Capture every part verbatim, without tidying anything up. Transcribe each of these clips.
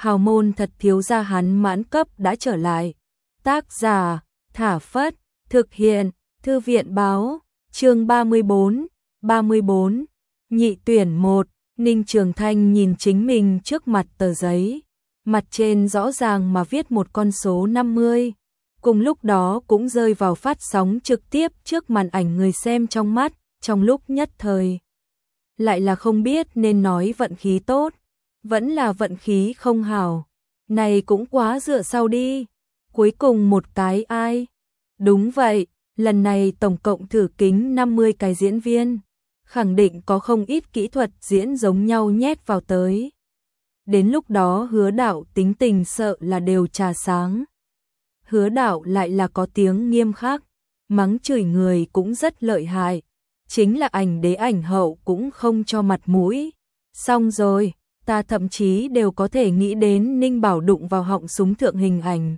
hào môn thật thiếu gia hắn mãn cấp đã trở lại. Tác giả, Thả Phất, thực hiện, Thư viện báo, chương ba mươi bốn, ba mươi bốn, nhị tuyển một, Ninh Trường Thanh nhìn chính mình trước mặt tờ giấy, mặt trên rõ ràng mà viết một con số năm mươi, cùng lúc đó cũng rơi vào phát sóng trực tiếp trước màn ảnh người xem trong mắt, trong lúc nhất thời. Lại là không biết nên nói vận khí tốt, vẫn là vận khí không hảo, này cũng quá dựa sau đi, cuối cùng một cái ai? Đúng vậy, lần này tổng cộng thử kính năm mươi cái diễn viên, khẳng định có không ít kỹ thuật diễn giống nhau nhét vào tới. Đến lúc đó Hứa Đạo tính tình sợ là đều trà sáng. Hứa Đạo lại là có tiếng nghiêm khắc, mắng chửi người cũng rất lợi hại, chính là ảnh đế ảnh hậu cũng không cho mặt mũi. Xong rồi, ta thậm chí đều có thể nghĩ đến Ninh Bảo đụng vào họng súng thượng hình ảnh.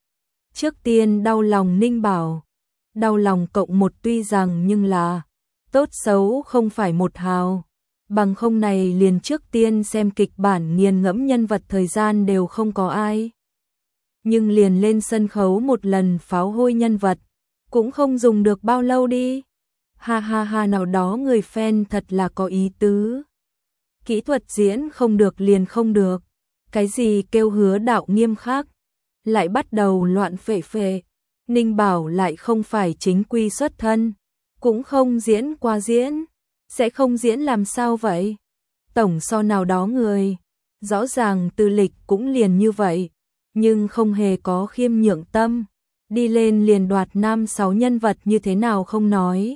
Trước tiên đau lòng Ninh Bảo, đau lòng cộng một tuy rằng nhưng là tốt xấu không phải một hào, bằng không này liền trước tiên xem kịch bản nghiền ngẫm nhân vật thời gian đều không có ai. Nhưng liền lên sân khấu một lần pháo hôi nhân vật, cũng không dùng được bao lâu đi. Ha ha ha, nào đó người fan thật là có ý tứ. Kỹ thuật diễn không được liền không được, cái gì kêu Hứa Đạo nghiêm khắc, lại bắt đầu loạn phệ phệ. Ninh Bảo lại không phải chính quy xuất thân, cũng không diễn qua diễn, sẽ không diễn làm sao vậy? Tổng so nào đó người, rõ ràng tư lịch cũng liền như vậy, nhưng không hề có khiêm nhượng tâm, đi lên liền đoạt nam sáu nhân vật như thế nào không nói.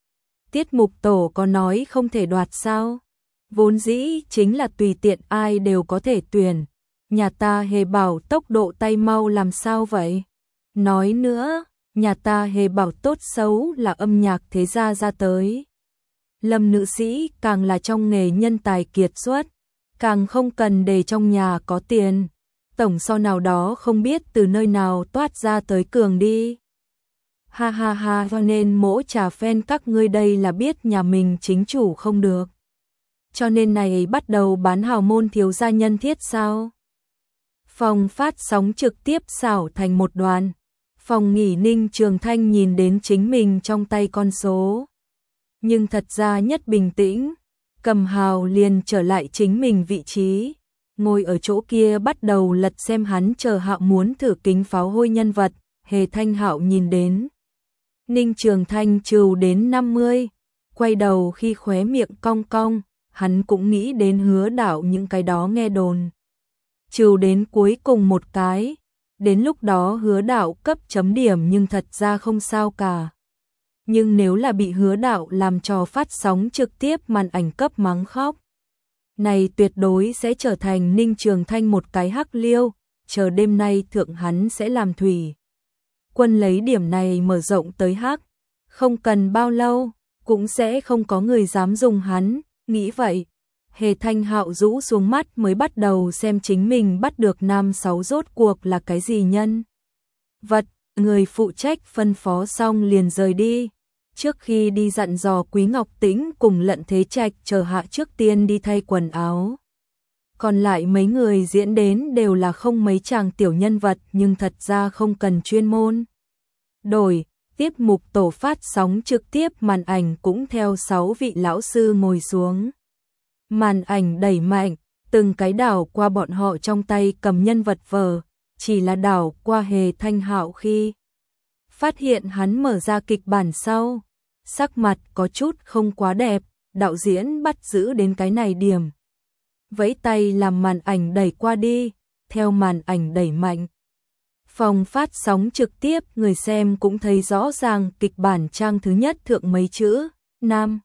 Tiết mục tổ có nói không thể đoạt sao? Vốn dĩ chính là tùy tiện ai đều có thể tuyển, nhà ta hề bảo tốc độ tay mau làm sao vậy? Nói nữa, nhà ta hề bảo tốt xấu là âm nhạc thế gia ra tới. Lâm nữ sĩ càng là trong nghề nhân tài kiệt xuất, càng không cần để trong nhà có tiền. Tổng so nào đó không biết từ nơi nào toát ra tới cường đi. Ha ha ha, cho nên mỗi trà fan các ngươi đây là biết nhà mình chính chủ không được. Cho nên này bắt đầu bán hào môn thiếu gia nhân thiết sao? Phòng phát sóng trực tiếp xảo thành một đoàn. Phòng nghỉ Ninh Trường Thanh nhìn đến chính mình trong tay con số. Nhưng thật ra nhất bình tĩnh, cầm hào liền trở lại chính mình vị trí. Ngồi ở chỗ kia bắt đầu lật xem hắn chờ Hạo muốn thử kính pháo hôi nhân vật. Hề Thanh Hạo nhìn đến Ninh Trường Thanh trừ đến năm mươi, quay đầu khi khóe miệng cong cong, hắn cũng nghĩ đến Hứa Đạo những cái đó nghe đồn. Trừ đến cuối cùng một cái, đến lúc đó Hứa Đạo cấp chấm điểm nhưng thật ra không sao cả. Nhưng nếu là bị Hứa Đạo làm trò phát sóng trực tiếp màn ảnh cấp mắng khóc, này tuyệt đối sẽ trở thành Ninh Trường Thanh một cái hắc liêu, chờ đêm nay thượng hắn sẽ làm thủy quân lấy điểm này mở rộng tới hắc, không cần bao lâu, cũng sẽ không có người dám dùng hắn, nghĩ vậy. Hề Thanh Hạo rũ xuống mắt mới bắt đầu xem chính mình bắt được nam sáu rốt cuộc là cái gì nhân vật, người phụ trách phân phó xong liền rời đi. Trước khi đi dặn dò Quý Ngọc Tĩnh cùng Lận Thế Trạch chờ hạ trước tiên đi thay quần áo. Còn lại mấy người diễn đến đều là không mấy chàng tiểu nhân vật nhưng thật ra không cần chuyên môn. Đổi, tiếp mục tổ phát sóng trực tiếp màn ảnh cũng theo sáu vị lão sư ngồi xuống. Màn ảnh đẩy mạnh, từng cái đảo qua bọn họ trong tay cầm nhân vật vở, chỉ là đảo qua Hề Thanh Hạo khi phát hiện hắn mở ra kịch bản sau, sắc mặt có chút không quá đẹp, đạo diễn bắt giữ đến cái này điểm. Vẫy tay làm màn ảnh đẩy qua đi, theo màn ảnh đẩy mạnh. Phòng phát sóng trực tiếp người xem cũng thấy rõ ràng kịch bản trang thứ nhất thượng mấy chữ, nam.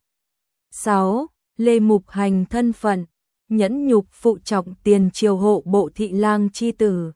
sáu. Lê Mục Hành thân phận, nhẫn nhục phụ trọng tiền triều hộ bộ thị lang chi tử.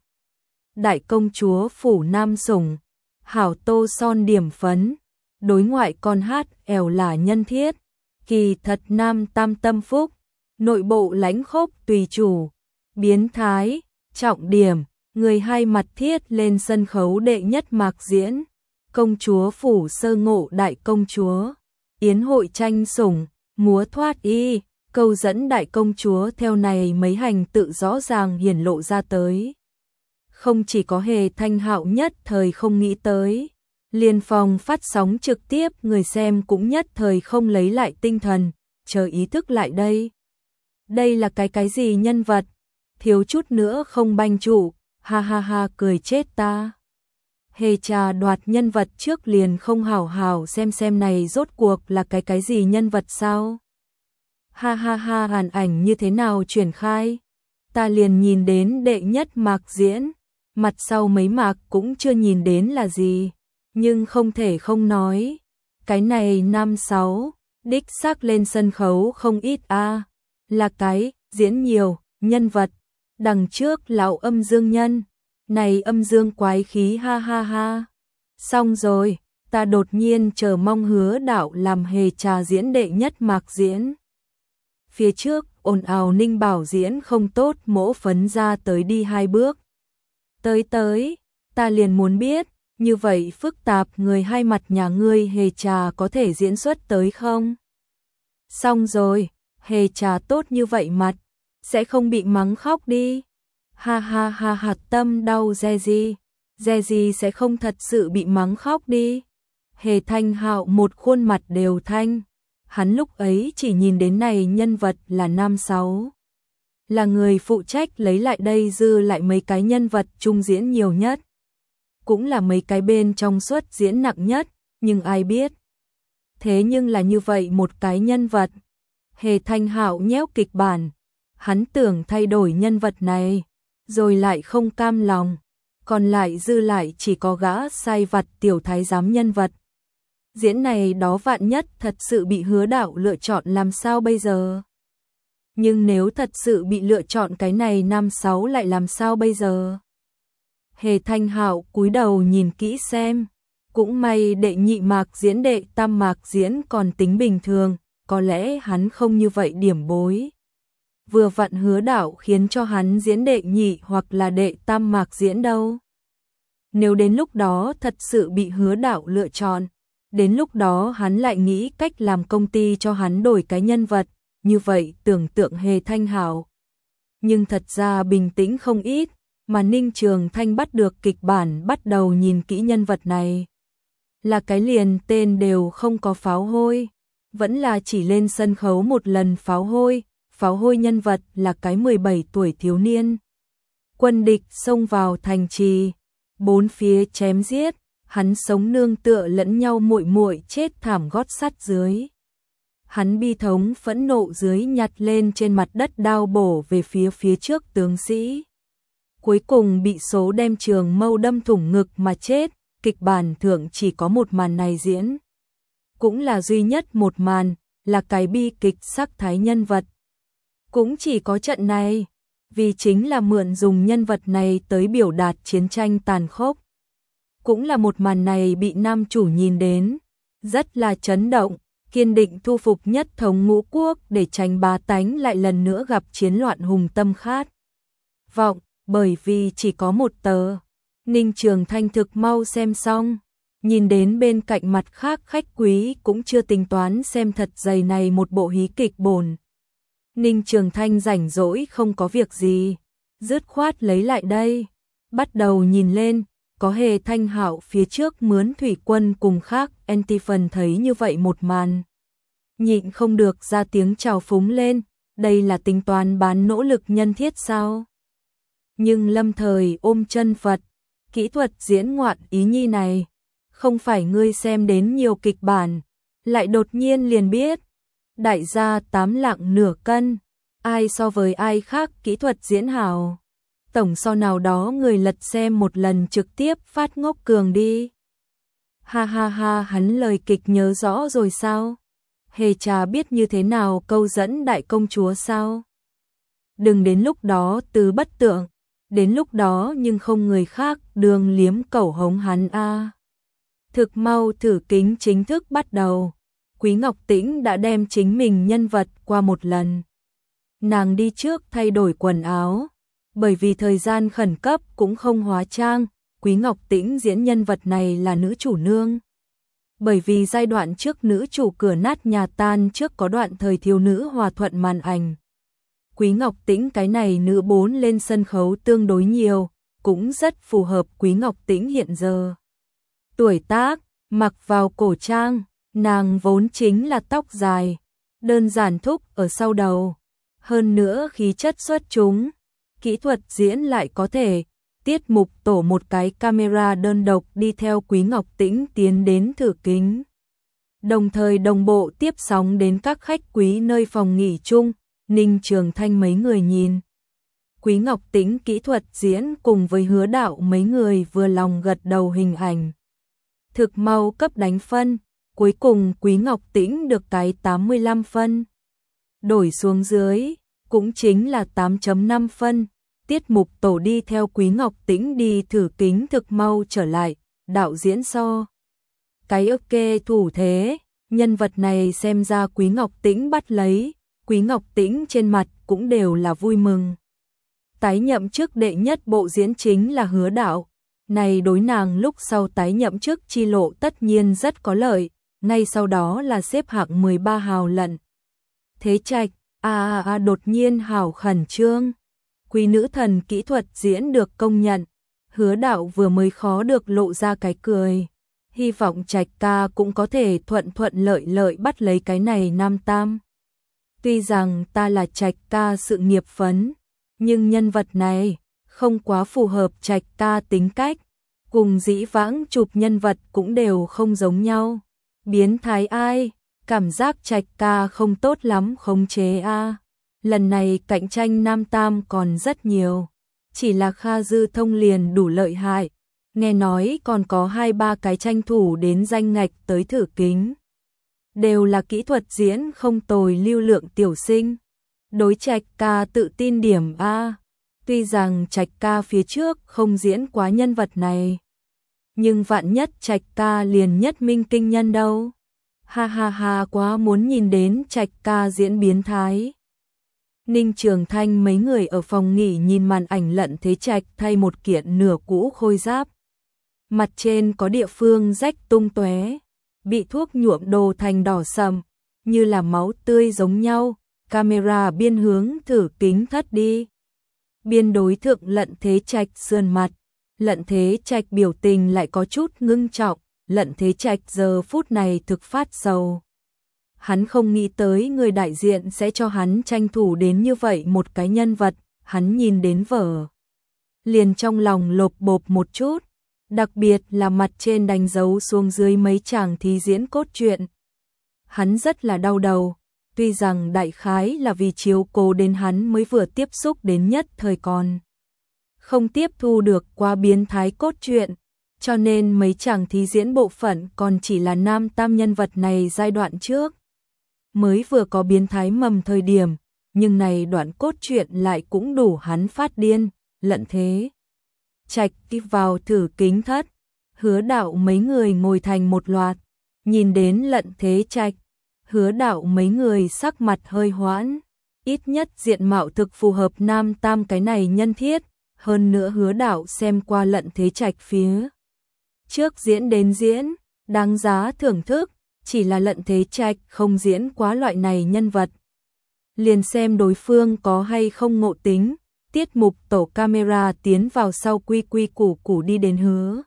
Đại công chúa phủ nam sủng, hảo tô son điểm phấn, đối ngoại con hát ẻo là nhân thiết, kỳ thật nam tam tâm phúc, nội bộ lãnh khốc tùy chủ, biến thái, trọng điểm, người hai mặt thiết lên sân khấu đệ nhất mạc diễn, công chúa phủ sơ ngộ đại công chúa, yến hội tranh sủng, múa thoát y, câu dẫn đại công chúa theo này mấy hành tự rõ ràng hiển lộ ra tới. Không chỉ có Hề Thanh Hạo nhất thời không nghĩ tới, liền phòng phát sóng trực tiếp người xem cũng nhất thời không lấy lại tinh thần, chờ ý thức lại đây. Đây là cái cái gì nhân vật, thiếu chút nữa không banh trụ, ha ha ha cười chết ta. Hề Trà đoạt nhân vật trước liền không hảo hảo xem xem này rốt cuộc là cái cái gì nhân vật sao. Ha ha ha hàn ảnh như thế nào triển khai, ta liền nhìn đến đệ nhất mạc diễn, mặt sau mấy mạc cũng chưa nhìn đến là gì, nhưng không thể không nói, cái này năm sáu, đích xác lên sân khấu không ít a, à, là cái diễn nhiều nhân vật, đằng trước lão âm dương nhân, này âm dương quái khí ha ha ha. Xong rồi, ta đột nhiên chờ mong Hứa Đạo làm Hề Trà diễn đệ nhất mạc diễn. Phía trước, ồn ào Ninh Bảo diễn không tốt mỗ phấn ra tới đi hai bước. Tới tới, ta liền muốn biết, như vậy phức tạp người hai mặt nhà ngươi Hề Trà có thể diễn xuất tới không? Xong rồi, Hề Trà tốt như vậy mặt, sẽ không bị mắng khóc đi. Ha ha ha hạt tâm đau Jeji, Jeji sẽ không thật sự bị mắng khóc đi. Hề Thanh Hạo một khuôn mặt đều thanh, hắn lúc ấy chỉ nhìn đến này nhân vật là nam sáu. Là người phụ trách lấy lại đây dư lại mấy cái nhân vật trung diễn nhiều nhất. Cũng là mấy cái bên trong suất diễn nặng nhất, nhưng ai biết. Thế nhưng là như vậy một cái nhân vật. Hề Thanh Hạo nhéo kịch bản, hắn tưởng thay đổi nhân vật này, rồi lại không cam lòng, còn lại dư lại chỉ có gã sai vặt tiểu thái giám nhân vật. Diễn này đó vạn nhất thật sự bị Hứa Đạo lựa chọn làm sao bây giờ? Nhưng nếu thật sự bị lựa chọn cái này năm sáu lại làm sao bây giờ? Hề Thanh Hạo cúi đầu nhìn kỹ xem, cũng may đệ nhị mạc diễn đệ tam mạc diễn còn tính bình thường, có lẽ hắn không như vậy điểm bối. Vừa vặn Hứa Đạo khiến cho hắn diễn đệ nhị hoặc là đệ tam mạc diễn đâu. Nếu đến lúc đó thật sự bị Hứa Đạo lựa chọn, đến lúc đó hắn lại nghĩ cách làm công ty cho hắn đổi cái nhân vật, như vậy tưởng tượng Hề Thanh Hạo. Nhưng thật ra bình tĩnh không ít, mà Ninh Trường Thanh bắt được kịch bản bắt đầu nhìn kỹ nhân vật này. Là cái liền tên đều không có pháo hôi, vẫn là chỉ lên sân khấu một lần pháo hôi, pháo hôi nhân vật là cái mười bảy tuổi thiếu niên. Quân địch xông vào thành trì, bốn phía chém giết, hắn sống nương tựa lẫn nhau muội muội chết thảm gót sắt dưới. Hắn bi thống phẫn nộ dưới nhặt lên trên mặt đất đao bổ về phía phía trước tướng sĩ. Cuối cùng bị số đem trường mâu đâm thủng ngực mà chết, kịch bản thượng chỉ có một màn này diễn. Cũng là duy nhất một màn, là cái bi kịch sắc thái nhân vật. Cũng chỉ có trận này, vì chính là mượn dùng nhân vật này tới biểu đạt chiến tranh tàn khốc. Cũng là một màn này bị nam chủ nhìn đến, rất là chấn động, kiên định thu phục nhất thống ngũ quốc để tránh bá tánh lại lần nữa gặp chiến loạn hùng tâm khát vọng, bởi vì chỉ có một tờ. Ninh Trường Thanh thực mau xem xong, nhìn đến bên cạnh mặt khác khách quý cũng chưa tính toán xem thật dày này một bộ hí kịch bổn. Ninh Trường Thanh rảnh rỗi không có việc gì, dứt khoát lấy lại đây, bắt đầu nhìn lên, có Hề Thanh Hạo phía trước mướn thủy quân cùng khác Antiphon thấy như vậy một màn. Nhịn không được ra tiếng chào phúng lên, đây là tính toán bán nỗ lực nhân thiết sao? Nhưng lâm thời ôm chân Phật, kỹ thuật diễn ngoạn ý nhi này, không phải ngươi xem đến nhiều kịch bản, lại đột nhiên liền biết. Đại gia tám lạng nửa cân, ai so với ai khác kỹ thuật diễn hào. Tổng so nào đó người lật xem một lần trực tiếp phát ngốc cường đi. Ha ha ha hắn lời kịch nhớ rõ rồi sao? Hề Trà biết như thế nào câu dẫn đại công chúa sao? Đừng đến lúc đó từ bất tượng, đến lúc đó nhưng không người khác đường liếm cẩu hống hắn a. À. Thực mau thử kính chính thức bắt đầu. Quý Ngọc Tĩnh đã đem chính mình nhân vật qua một lần. Nàng đi trước thay đổi quần áo, bởi vì thời gian khẩn cấp cũng không hóa trang, Quý Ngọc Tĩnh diễn nhân vật này là nữ chủ nương. Bởi vì giai đoạn trước nữ chủ cửa nát nhà tan trước có đoạn thời thiếu nữ hòa thuận màn ảnh. Quý Ngọc Tĩnh cái này nữ bốn lên sân khấu tương đối nhiều, cũng rất phù hợp Quý Ngọc Tĩnh hiện giờ. Tuổi tác, mặc vào cổ trang, nàng vốn chính là tóc dài, đơn giản thúc ở sau đầu. Hơn nữa khí chất xuất chúng, kỹ thuật diễn lại có thể. Tiết mục tổ một cái camera đơn độc đi theo Quý Ngọc Tĩnh tiến đến thử kính. Đồng thời đồng bộ tiếp sóng đến các khách quý nơi phòng nghỉ chung, Ninh Trường Thanh mấy người nhìn. Quý Ngọc Tĩnh kỹ thuật diễn cùng với Hứa Đạo mấy người vừa lòng gật đầu hình ảnh. Thực mau cấp đánh phân, cuối cùng Quý Ngọc Tĩnh được cái tám mươi lăm phân. Đổi xuống dưới, cũng chính là tám chấm năm phân. Tiết mục tổ đi theo Quý Ngọc Tĩnh đi thử kính thực mau trở lại, đạo diễn so. Cái ok thủ thế, nhân vật này xem ra Quý Ngọc Tĩnh bắt lấy, Quý Ngọc Tĩnh trên mặt cũng đều là vui mừng. Tái nhậm chức đệ nhất bộ diễn chính là Hứa Đạo, này đối nàng lúc sau tái nhậm chức chi lộ tất nhiên rất có lợi, ngay sau đó là xếp hạng mười ba hào lận. Thế Trạch, a a a đột nhiên hào khẩn trương. Quý nữ thần kỹ thuật diễn được công nhận, Hứa Đạo vừa mới khó được lộ ra cái cười. Hy vọng Trạch ca cũng có thể thuận thuận lợi lợi bắt lấy cái này nam tam. Tuy rằng ta là Trạch ca sự nghiệp phấn, nhưng nhân vật này không quá phù hợp Trạch ca tính cách, cùng dĩ vãng chụp nhân vật cũng đều không giống nhau. Biến thái ai, cảm giác Trạch ca không tốt lắm khống chế a. Lần này cạnh tranh nam tam còn rất nhiều, chỉ là Kha Dư Thông liền đủ lợi hại, nghe nói còn có hai ba cái tranh thủ đến danh ngạch tới thử kính. Đều là kỹ thuật diễn không tồi lưu lượng tiểu sinh. Đối Trạch ca tự tin điểm A, tuy rằng Trạch ca phía trước không diễn quá nhân vật này, nhưng vạn nhất Trạch ca liền nhất minh kinh nhân đâu. Ha ha ha, quá muốn nhìn đến Trạch ca diễn biến thái. Ninh Trường Thanh mấy người ở phòng nghỉ nhìn màn ảnh Lận Thế Trạch thay một kiện nửa cũ khôi giáp. Mặt trên có địa phương rách tung tóe, bị thuốc nhuộm đồ thành đỏ sậm, như là máu tươi giống nhau. Camera biên hướng thử kính thất đi. Biên đối thượng Lận Thế Trạch sườn mặt, Lận Thế Trạch biểu tình lại có chút ngưng trọng, Lận Thế Trạch giờ phút này thực phát sầu. Hắn không nghĩ tới người đại diện sẽ cho hắn tranh thủ đến như vậy một cái nhân vật, hắn nhìn đến vở. Liền trong lòng lộp bộp một chút, đặc biệt là mặt trên đánh dấu xuống dưới mấy chàng thí diễn cốt truyện. Hắn rất là đau đầu, tuy rằng đại khái là vì chiếu cố đến hắn mới vừa tiếp xúc đến nhất thời còn. Không tiếp thu được qua biến thái cốt truyện, cho nên mấy chàng thí diễn bộ phận còn chỉ là nam tam nhân vật này giai đoạn trước. Mới vừa có biến thái mầm thời điểm, nhưng này đoạn cốt truyện lại cũng đủ hắn phát điên. Lận Thế Trạch đi vào thử kính thất, Hứa Đạo mấy người ngồi thành một loạt, nhìn đến Lận Thế Trạch, Hứa Đạo mấy người sắc mặt hơi hoãn, ít nhất diện mạo thực phù hợp nam tam cái này nhân thiết, hơn nữa Hứa Đạo xem qua Lận Thế Trạch phía trước diễn đến diễn, đáng giá thưởng thức. Chỉ là Lận Thế Trạch không diễn quá loại này nhân vật. Liền xem đối phương có hay không ngộ tính, tiết mục tổ camera tiến vào sau quy quy củ củ đi đến Hứa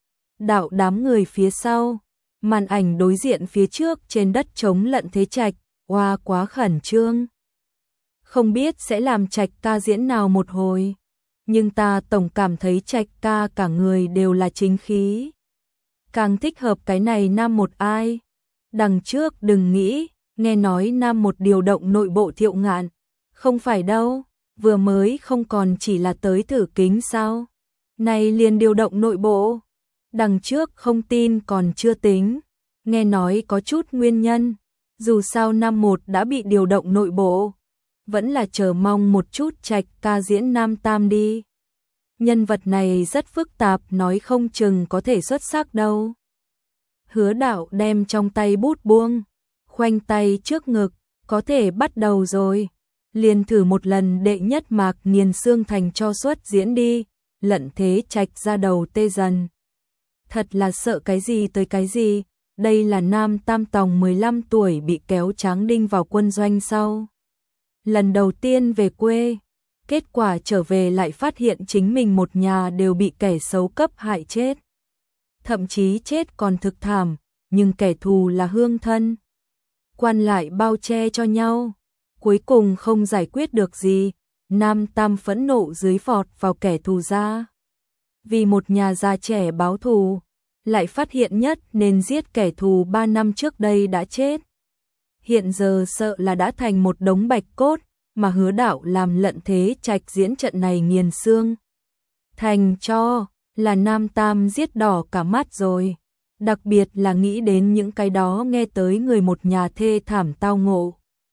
Đạo đám người phía sau, màn ảnh đối diện phía trước trên đất trống Lận Thế Trạch, oa quá khẩn trương. Không biết sẽ làm Trạch ca diễn nào một hồi, nhưng ta tổng cảm thấy Trạch ca cả người đều là chính khí. Càng thích hợp cái này nam một ai. Đằng trước đừng nghĩ, nghe nói nam một điều động nội bộ Thiệu Ngạn. Không phải đâu, vừa mới không còn chỉ là tới thử kính sao. Này liền điều động nội bộ. Đằng trước không tin còn chưa tính. Nghe nói có chút nguyên nhân. Dù sao nam một đã bị điều động nội bộ. Vẫn là chờ mong một chút Trạch ca diễn nam tam đi. Nhân vật này rất phức tạp, nói không chừng có thể xuất sắc đâu. Hứa Đạo đem trong tay bút buông, khoanh tay trước ngực, có thể bắt đầu rồi. Liền thử một lần đệ nhất Mạc Nghiền Xương Thành cho xuất diễn đi. Lận Thế Trạch ra đầu tê dần. Thật là sợ cái gì tới cái gì, đây là Nam Tam Tòng mười lăm tuổi bị kéo tráng đinh vào quân doanh sau. Lần đầu tiên về quê, kết quả trở về lại phát hiện chính mình một nhà đều bị kẻ xấu cấp hại chết. Thậm chí chết còn thực thảm, nhưng kẻ thù là hương thân. Quan lại bao che cho nhau, cuối cùng không giải quyết được gì, Nam Tam phẫn nộ dưới vọt vào kẻ thù ra. Vì một nhà già trẻ báo thù, lại phát hiện nhất nên giết kẻ thù ba năm trước đây đã chết. Hiện giờ sợ là đã thành một đống bạch cốt, mà Hứa Đạo làm Lận Thế Trạch diễn trận này nghiền xương. Thành cho là Nam Tam giết đỏ cả mắt rồi. Đặc biệt là nghĩ đến những cái đó nghe tới người một nhà thê thảm tao ngộ.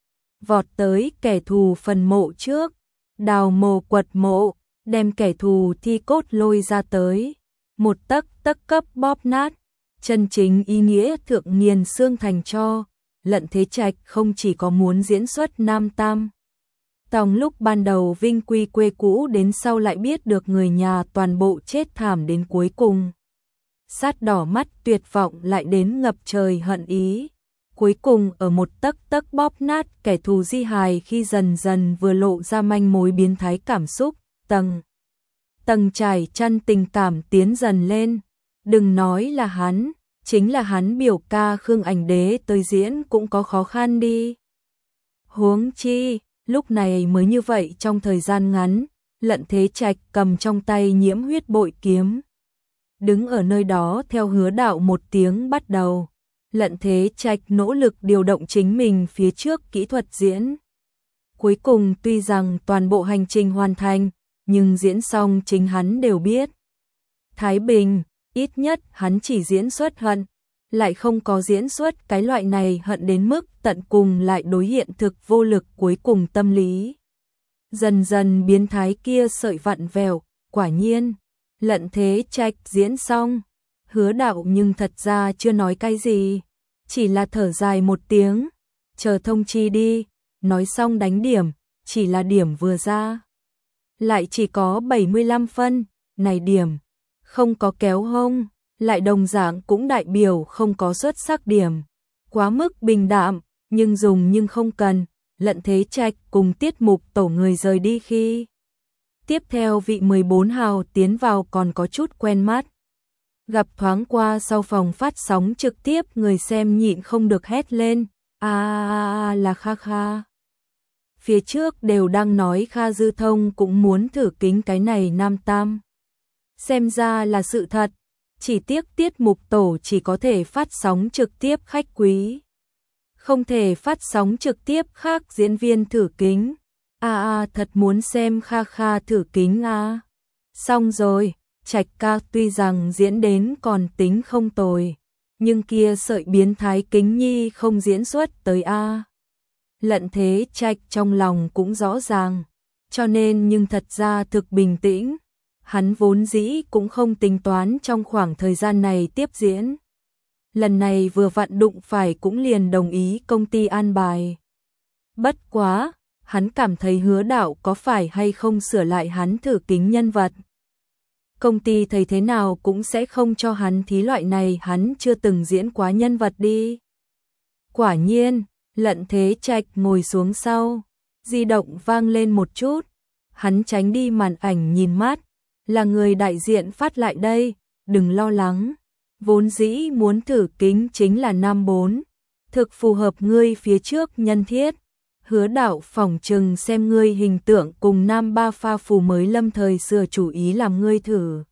Vọt tới kẻ thù phần mộ trước, đào mồ quật mộ, đem kẻ thù thi cốt lôi ra tới. Một tấc tấc cấp bóp nát, chân chính ý nghĩa thượng nghiền xương thành cho. Lận Thế Trạch không chỉ có muốn diễn xuất Nam Tam Tòng lúc ban đầu vinh quy quê cũ, đến sau lại biết được người nhà toàn bộ chết thảm đến cuối cùng. Sát đỏ mắt tuyệt vọng lại đến ngập trời hận ý. Cuối cùng ở một tấc tấc bóp nát kẻ thù di hài khi dần dần vừa lộ ra manh mối biến thái cảm xúc, tầng. Tầng trải chăn tình cảm tiến dần lên. Đừng nói là hắn, chính là hắn biểu ca Khương Ảnh Đế tới diễn cũng có khó khăn đi. Huống chi, lúc này mới như vậy trong thời gian ngắn, Lận Thế Trạch cầm trong tay nhiễm huyết bội kiếm. Đứng ở nơi đó theo Hứa Đạo một tiếng bắt đầu. Lận Thế Trạch nỗ lực điều động chính mình phía trước kỹ thuật diễn. Cuối cùng tuy rằng toàn bộ hành trình hoàn thành, nhưng diễn xong chính hắn đều biết. Thái Bình, ít nhất hắn chỉ diễn xuất hận, lại không có diễn xuất cái loại này hận đến mức tận cùng lại đối hiện thực vô lực cuối cùng tâm lý. Dần dần biến thái kia sợi vặn vẹo, quả nhiên, Lận Thế Trạch diễn xong. Hứa Đạo nhưng thật ra chưa nói cái gì, chỉ là thở dài một tiếng, chờ thông chi đi, nói xong đánh điểm, chỉ là điểm vừa ra. Lại chỉ có bảy mươi lăm phân, này điểm, không có kéo hông, lại đồng dạng cũng đại biểu không có xuất sắc điểm. Quá mức bình đạm, nhưng dùng nhưng không cần, Lận Thế Trạch cùng tiết mục tổ người rời đi khi. Tiếp theo vị mười bốn hào tiến vào còn có chút quen mắt. Gặp thoáng qua sau phòng phát sóng trực tiếp, người xem nhịn không được hét lên, a à, à, là Kha Kha. Phía trước đều đang nói Kha Dư Thông cũng muốn thử kính cái này Nam Tam. Xem ra là sự thật, chỉ tiếc tiết mục tổ chỉ có thể phát sóng trực tiếp khách quý. Không thể phát sóng trực tiếp khác diễn viên thử kính. A à, à, thật muốn xem Kha Kha thử kính a. À. Xong rồi, Trạch ca tuy rằng diễn đến còn tính không tồi, nhưng kia sợi biến thái kính nhi không diễn xuất tới a. À. Lận Thế Trạch trong lòng cũng rõ ràng, cho nên nhưng thật ra thực bình tĩnh. Hắn vốn dĩ cũng không tính toán trong khoảng thời gian này tiếp diễn. Lần này vừa vặn đụng phải cũng liền đồng ý công ty an bài. Bất quá, hắn cảm thấy Hứa Đạo có phải hay không sửa lại hắn thử kính nhân vật. Công ty thấy thế nào cũng sẽ không cho hắn thí loại này hắn chưa từng diễn quá nhân vật đi. Quả nhiên, Lận Thế Trạch ngồi xuống sau, di động vang lên một chút, hắn tránh đi màn ảnh nhìn mát, là người đại diện phát lại đây, đừng lo lắng, vốn dĩ muốn thử kính chính là Nam bốn, thực phù hợp ngươi phía trước nhân thiết. Hứa Đạo phỏng chừng xem ngươi hình tượng cùng Nam ba pha phù mới lâm thời sửa chủ ý làm ngươi thử.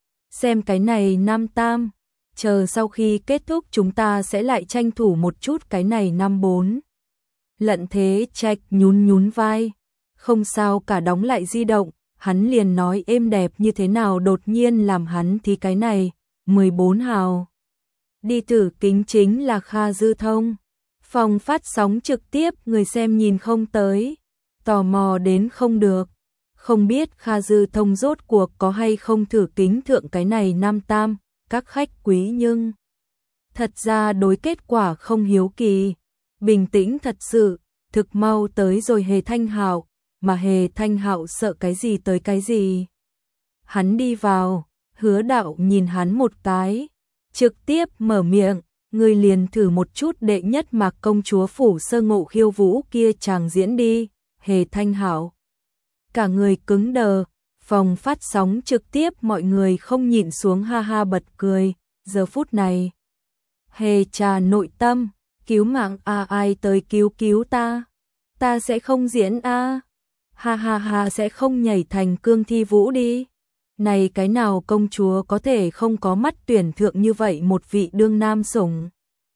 Xem cái này Nam Tam, chờ sau khi kết thúc chúng ta sẽ lại tranh thủ một chút cái này Nam bốn. Lận Thế Trạch nhún nhún vai, không sao cả, đóng lại di động, hắn liền nói êm đẹp như thế nào đột nhiên làm hắn thì cái này, mười bốn hào. Đi thử kính chính là Kha Dư Thông. Phòng phát sóng trực tiếp người xem nhìn không tới, tò mò đến không được, không biết Kha Dư Thông rốt cuộc có hay không thử kính thượng cái này Nam Tam, các khách quý nhưng thật ra đối kết quả không hiếu kỳ, bình tĩnh thật sự, thực mau tới rồi Hề Thanh Hạo, mà Hề Thanh Hạo sợ cái gì tới cái gì. Hắn đi vào, Hứa Đạo nhìn hắn một cái, trực tiếp mở miệng, ngươi liền thử một chút đệ nhất Mạc công chúa phủ sơ ngộ khiêu vũ kia chàng diễn đi, Hề Thanh Hạo. Cả người cứng đờ, phòng phát sóng trực tiếp mọi người không nhịn xuống ha ha bật cười, giờ phút này. Hề Trà nội tâm, cứu mạng a ai tới cứu cứu ta, ta sẽ không diễn a, ha ha ha sẽ không nhảy thành cương thi vũ đi. Này cái nào công chúa có thể không có mắt tuyển thượng như vậy một vị đương nam sủng.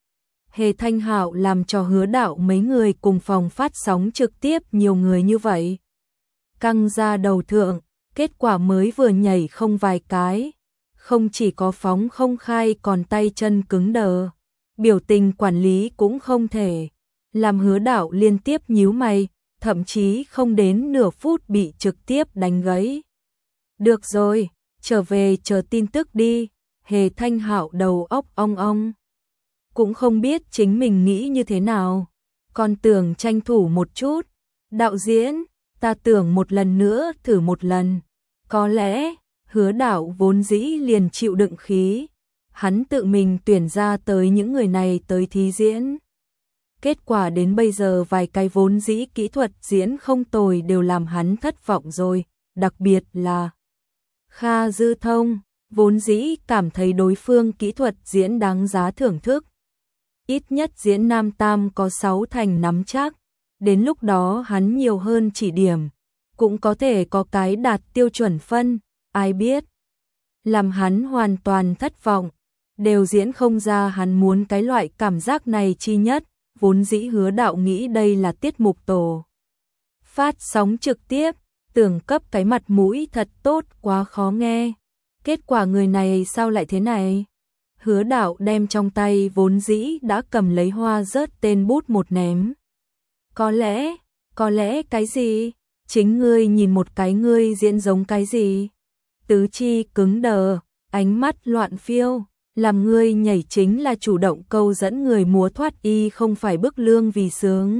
Hề Thanh Hạo làm cho Hứa Đạo mấy người cùng phòng phát sóng trực tiếp nhiều người như vậy. Căng ra đầu thượng, kết quả mới vừa nhảy không vài cái. Không chỉ có phóng không khai còn tay chân cứng đờ. Biểu tình quản lý cũng không thể. Làm Hứa Đạo liên tiếp nhíu mày, thậm chí không đến nửa phút bị trực tiếp đánh gãy. Được rồi, trở về chờ tin tức đi. Hề Thanh Hạo đầu óc ong ong. Cũng không biết chính mình nghĩ như thế nào. Còn tưởng tranh thủ một chút. Đạo diễn, ta tưởng một lần nữa thử một lần. Có lẽ, Hứa Đạo vốn dĩ liền chịu đựng khí. Hắn tự mình tuyển ra tới những người này tới thí diễn. Kết quả đến bây giờ vài cái vốn dĩ kỹ thuật diễn không tồi đều làm hắn thất vọng rồi. Đặc biệt là Kha Dư Thông, vốn dĩ cảm thấy đối phương kỹ thuật diễn đáng giá thưởng thức. Ít nhất diễn nam tam có sáu thành nắm chắc, đến lúc đó hắn nhiều hơn chỉ điểm, cũng có thể có cái đạt tiêu chuẩn phân, ai biết. Làm hắn hoàn toàn thất vọng, đều diễn không ra hắn muốn cái loại cảm giác này chi nhất, vốn dĩ Hứa Đạo nghĩ đây là tiết mục tổ. Phát sóng trực tiếp, tưởng cấp cái mặt mũi thật tốt quá khó nghe. Kết quả người này sao lại thế này? Hứa Đạo đem trong tay vốn dĩ đã cầm lấy hoa rớt tên bút một ném. Có lẽ, có lẽ cái gì? Chính ngươi nhìn một cái ngươi diễn giống cái gì? Tứ chi cứng đờ, ánh mắt loạn phiêu, làm ngươi nhảy chính là chủ động câu dẫn người múa thoát y không phải bức lương vì sướng.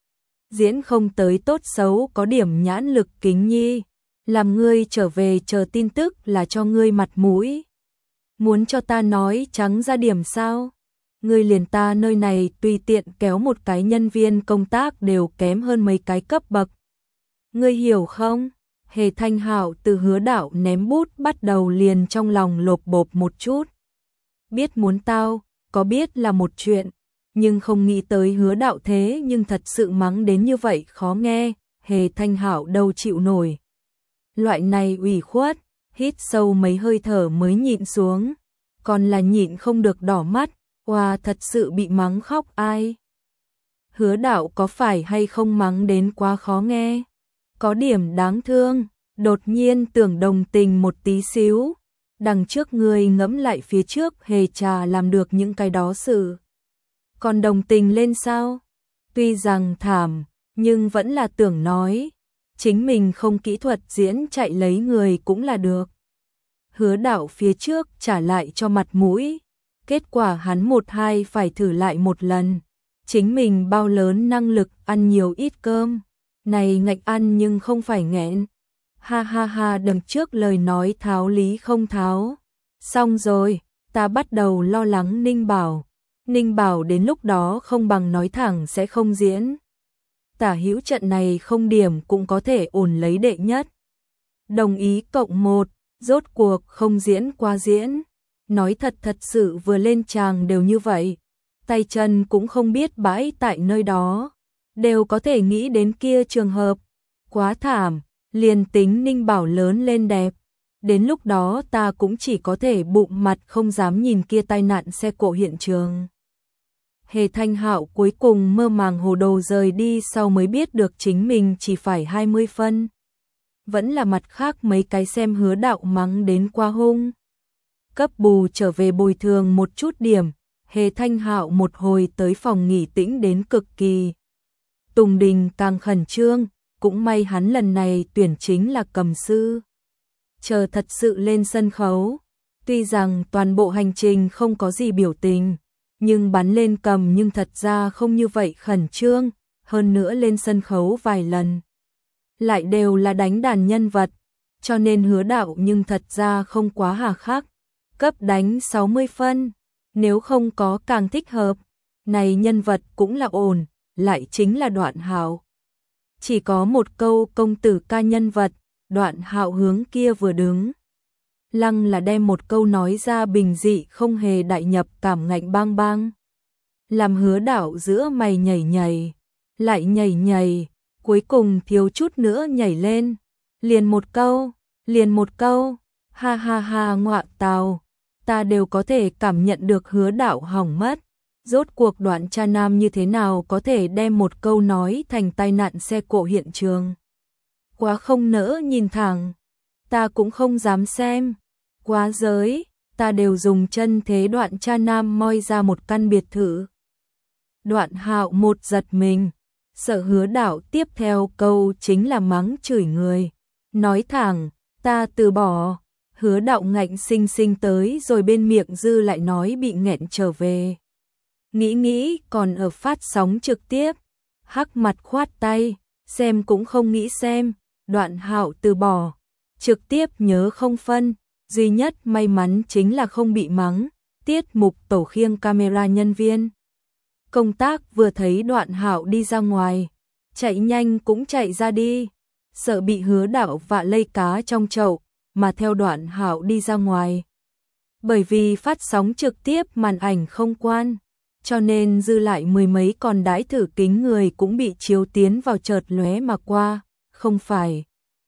Diễn không tới tốt xấu có điểm nhãn lực kính nhi, làm ngươi trở về chờ tin tức là cho ngươi mặt mũi. Muốn cho ta nói trắng ra điểm sao? Ngươi liền ta nơi này tùy tiện kéo một cái nhân viên công tác đều kém hơn mấy cái cấp bậc. Ngươi hiểu không? Hề Thanh Hạo từ Hứa Đạo ném bút bắt đầu liền trong lòng lộp bộp một chút. Biết muốn tao, có biết là một chuyện, nhưng không nghĩ tới Hứa Đạo thế nhưng thật sự mắng đến như vậy khó nghe, Hề Thanh Hạo đâu chịu nổi. Loại này ủy khuất, hít sâu mấy hơi thở mới nhịn xuống, còn là nhịn không được đỏ mắt, oa thật sự bị mắng khóc ai. Hứa Đạo có phải hay không mắng đến quá khó nghe, có điểm đáng thương, đột nhiên tưởng đồng tình một tí xíu, đằng trước người ngẫm lại phía trước Hề Trà làm được những cái đó sự. Còn đồng tình lên sao? Tuy rằng thảm, nhưng vẫn là tưởng nói, chính mình không kỹ thuật diễn chạy lấy người cũng là được. Hứa Đạo phía trước trả lại cho mặt mũi, kết quả hắn một hai phải thử lại một lần, chính mình bao lớn năng lực ăn nhiều ít cơm, này ngạch ăn nhưng không phải nghẹn. Ha ha ha đằng trước lời nói tháo lý không tháo. Xong rồi, ta bắt đầu lo lắng Ninh Bảo. Ninh Bảo đến lúc đó không bằng nói thẳng sẽ không diễn. Tả hữu trận này không điểm cũng có thể ổn lấy đệ nhất. Đồng ý cộng một, rốt cuộc không diễn qua diễn. Nói thật thật sự vừa lên tràng đều như vậy. Tay chân cũng không biết bãi tại nơi đó. Đều có thể nghĩ đến kia trường hợp. Quá thảm, liền tính Ninh Bảo lớn lên đẹp. Đến lúc đó ta cũng chỉ có thể bụng mặt không dám nhìn kia tai nạn xe cộ hiện trường. Hề Thanh Hạo cuối cùng mơ màng hồ đồ rời đi sau mới biết được chính mình chỉ phải hai mươi phân. Vẫn là mặt khác mấy cái xem Hứa Đạo mắng đến quá hung. Cấp bù trở về bồi thường một chút điểm, Hề Thanh Hạo một hồi tới phòng nghỉ tĩnh đến cực kỳ. Tùng Đình càng khẩn trương, cũng may hắn lần này tuyển chính là cầm sư. Chờ thật sự lên sân khấu, tuy rằng toàn bộ hành trình không có gì biểu tình, nhưng bắn lên cầm nhưng thật ra không như vậy khẩn trương, hơn nữa lên sân khấu vài lần. Lại đều là đánh đàn nhân vật, cho nên Hứa Đạo nhưng thật ra không quá hà khắc, cấp đánh sáu mươi phân. Nếu không có càng thích hợp, này nhân vật cũng là ổn, lại chính là Đoạn Hạo. Chỉ có một câu công tử ca nhân vật, Đoạn Hạo hướng kia vừa đứng. Lăng là đem một câu nói ra bình dị không hề đại nhập cảm ngạnh bang bang. Làm Hứa Đạo giữa mày nhảy nhảy, lại nhảy nhảy, cuối cùng thiếu chút nữa nhảy lên. Liền một câu, liền một câu, ha ha ha ngọa tào, ta đều có thể cảm nhận được Hứa Đạo hỏng mất. Rốt cuộc Đoạn cha nam như thế nào có thể đem một câu nói thành tai nạn xe cộ hiện trường. Quá không nỡ nhìn thẳng, ta cũng không dám xem. Quá giới, ta đều dùng chân thế Đoạn cha nam moi ra một căn biệt thự. Đoạn Hạo một giật mình, sợ Hứa Đạo tiếp theo câu chính là mắng chửi người. Nói thẳng, ta từ bỏ. Hứa Đạo ngạnh sinh sinh tới rồi bên miệng dư lại nói bị nghẹn trở về. Nghĩ nghĩ còn ở phát sóng trực tiếp, hắc mặt khoát tay, xem cũng không nghĩ xem. Đoạn Hạo từ bỏ, trực tiếp nhớ không phân, duy nhất may mắn chính là không bị mắng. Tiết mục tổ khiêng camera nhân viên công tác vừa thấy Đoạn Hạo đi ra ngoài, chạy nhanh cũng chạy ra đi, sợ bị Hứa Đạo vạ lây cá trong chậu, mà theo Đoạn Hạo đi ra ngoài. Bởi vì phát sóng trực tiếp màn ảnh không quan, cho nên dư lại mười mấy con đái thử kính người cũng bị chiếu tiến vào chợt lóe mà qua. Không phải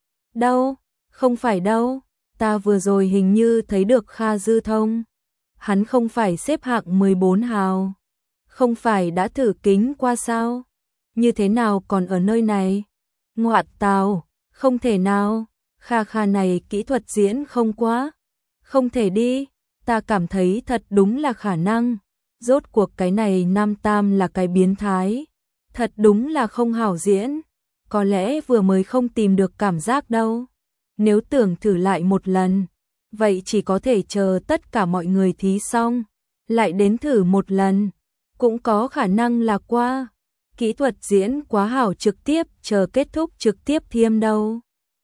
đâu, không phải đâu, ta vừa rồi hình như thấy được Kha Dư Thông. Hắn không phải xếp hạng mười bốn hào, không phải đã thử kính qua sao? Như thế nào còn ở nơi này? Ngoạn tào, không thể nào, Kha Kha này kỹ thuật diễn không quá. Không thể đi, ta cảm thấy thật đúng là khả năng. Rốt cuộc cái này Nam Tam là cái biến thái. Thật đúng là không hảo diễn. Có lẽ vừa mới không tìm được cảm giác đâu. Nếu tưởng thử lại một lần, vậy chỉ có thể chờ tất cả mọi người thí xong, lại đến thử một lần. Cũng có khả năng là qua. Kỹ thuật diễn quá hảo trực tiếp, chờ kết thúc trực tiếp thiêm đâu.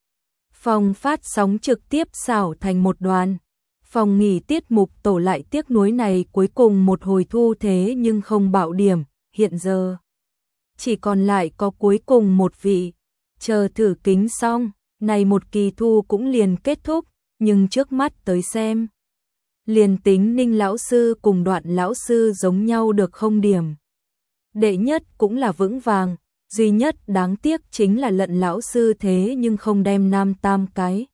Phòng phát sóng trực tiếp xảo thành một đoàn. Phòng nghỉ tiết mục tổ lại tiếc nuối này cuối cùng một hồi thu thế nhưng không bạo điểm, hiện giờ chỉ còn lại có cuối cùng một vị. Chờ thử kính xong, này một kỳ thu cũng liền kết thúc, nhưng trước mắt tới xem, liền tính Ninh lão sư cùng Đoạn lão sư giống nhau được không điểm. Đệ nhất cũng là vững vàng, duy nhất đáng tiếc chính là Lận lão sư thế nhưng không đem Nam Tam cái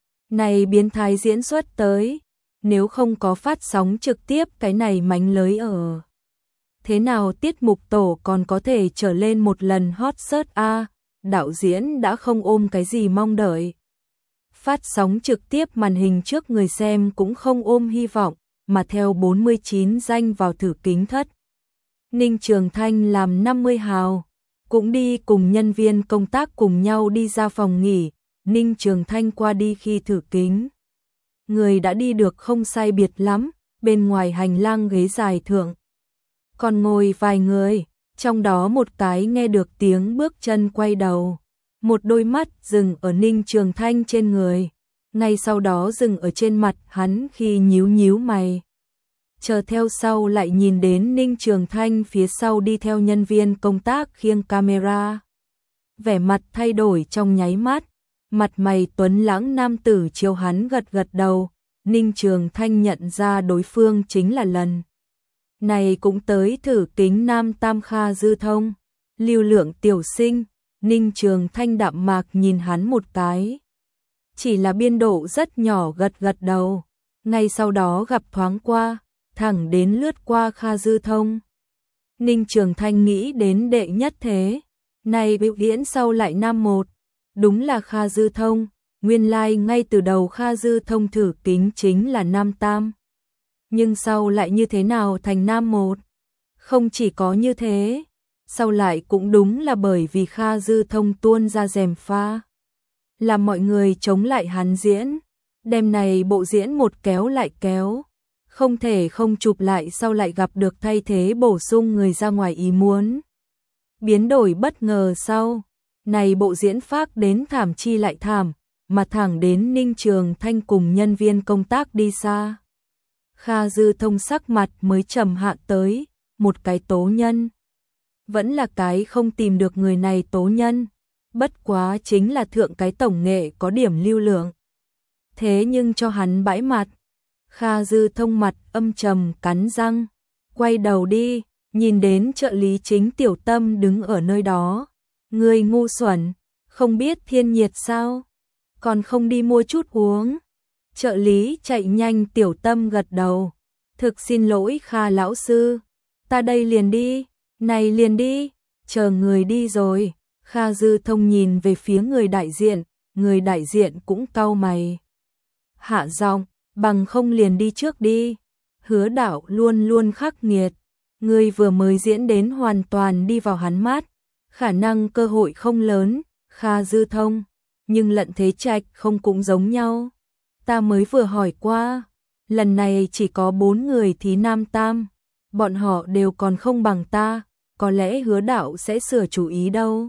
này biến thái diễn xuất tới. Nếu không có phát sóng trực tiếp cái này mánh lới ở, thế nào tiết mục tổ còn có thể trở lên một lần hot search a? Đạo diễn đã không ôm cái gì mong đợi. Phát sóng trực tiếp màn hình trước người xem cũng không ôm hy vọng, mà theo bốn mươi chín danh vào thử kính thất. Ninh Trường Thanh làm năm mươi hào, cũng đi cùng nhân viên công tác cùng nhau đi ra phòng nghỉ. Ninh Trường Thanh qua đi khi thử kính, người đã đi được không sai biệt lắm, bên ngoài hành lang ghế dài thượng còn ngồi vài người, trong đó một cái nghe được tiếng bước chân quay đầu, một đôi mắt dừng ở Ninh Trường Thanh trên người, ngay sau đó dừng ở trên mặt hắn khi nhíu nhíu mày. Chờ theo sau lại nhìn đến Ninh Trường Thanh phía sau đi theo nhân viên công tác khiêng camera. Vẻ mặt thay đổi trong nháy mắt, mặt mày tuấn lãng nam tử chiều hắn gật gật đầu. Ninh Trường Thanh nhận ra đối phương chính là lần này cũng tới thử kính Nam Tam Kha Dư Thông. Lưu Lượng tiểu sinh. Ninh Trường Thanh đạm mạc nhìn hắn một cái, chỉ là biên độ rất nhỏ gật gật đầu, ngay sau đó gặp thoáng qua, thẳng đến lướt qua Kha Dư Thông. Ninh Trường Thanh nghĩ đến đệ nhất thế, này biểu diễn sau lại nam một, đúng là Kha Dư Thông. Nguyên lai like ngay từ đầu Kha Dư Thông thử kính chính là Nam Tam, nhưng sau lại như thế nào thành Nam một? Không chỉ có như thế, sau lại cũng đúng là bởi vì Kha Dư Thông tuôn ra rèm pha, làm mọi người chống lại hắn diễn. Đêm này bộ diễn một kéo lại kéo, không thể không chụp lại, sau lại gặp được thay thế bổ sung người ra ngoài ý muốn. Biến đổi bất ngờ sau, này bộ diễn phác đến thảm chi lại thảm, mà thẳng đến Ninh Trường Thanh cùng nhân viên công tác đi xa. Kha Dư Thông sắc mặt mới trầm hạ tới, một cái tố nhân. Vẫn là cái không tìm được người này tố nhân, bất quá chính là thượng cái tổng nghệ có điểm lưu lượng. Thế nhưng cho hắn bãi mặt, Kha Dư Thông mặt âm trầm cắn răng, quay đầu đi, nhìn đến trợ lý chính Tiểu Tâm đứng ở nơi đó. Người ngu xuẩn, không biết thiên nhiệt sao? Còn không đi mua chút uống. Trợ lý chạy nhanh Tiểu Tâm gật đầu. Thực xin lỗi Kha lão sư, ta đây liền đi, này liền đi, chờ người đi rồi. Kha Dư Thông nhìn về phía người đại diện, người đại diện cũng cau mày. Hạ giọng, bằng không liền đi trước đi. Hứa Đạo luôn luôn khắc nghiệt, người vừa mới diễn đến hoàn toàn đi vào hắn mắt, khả năng cơ hội không lớn. Kha Dư Thông, nhưng Lận Thế Trạch không cũng giống nhau. Ta mới vừa hỏi qua, lần này chỉ có bốn người thí nam tam, bọn họ đều còn không bằng ta, có lẽ Hứa Đạo sẽ sửa chủ ý đâu.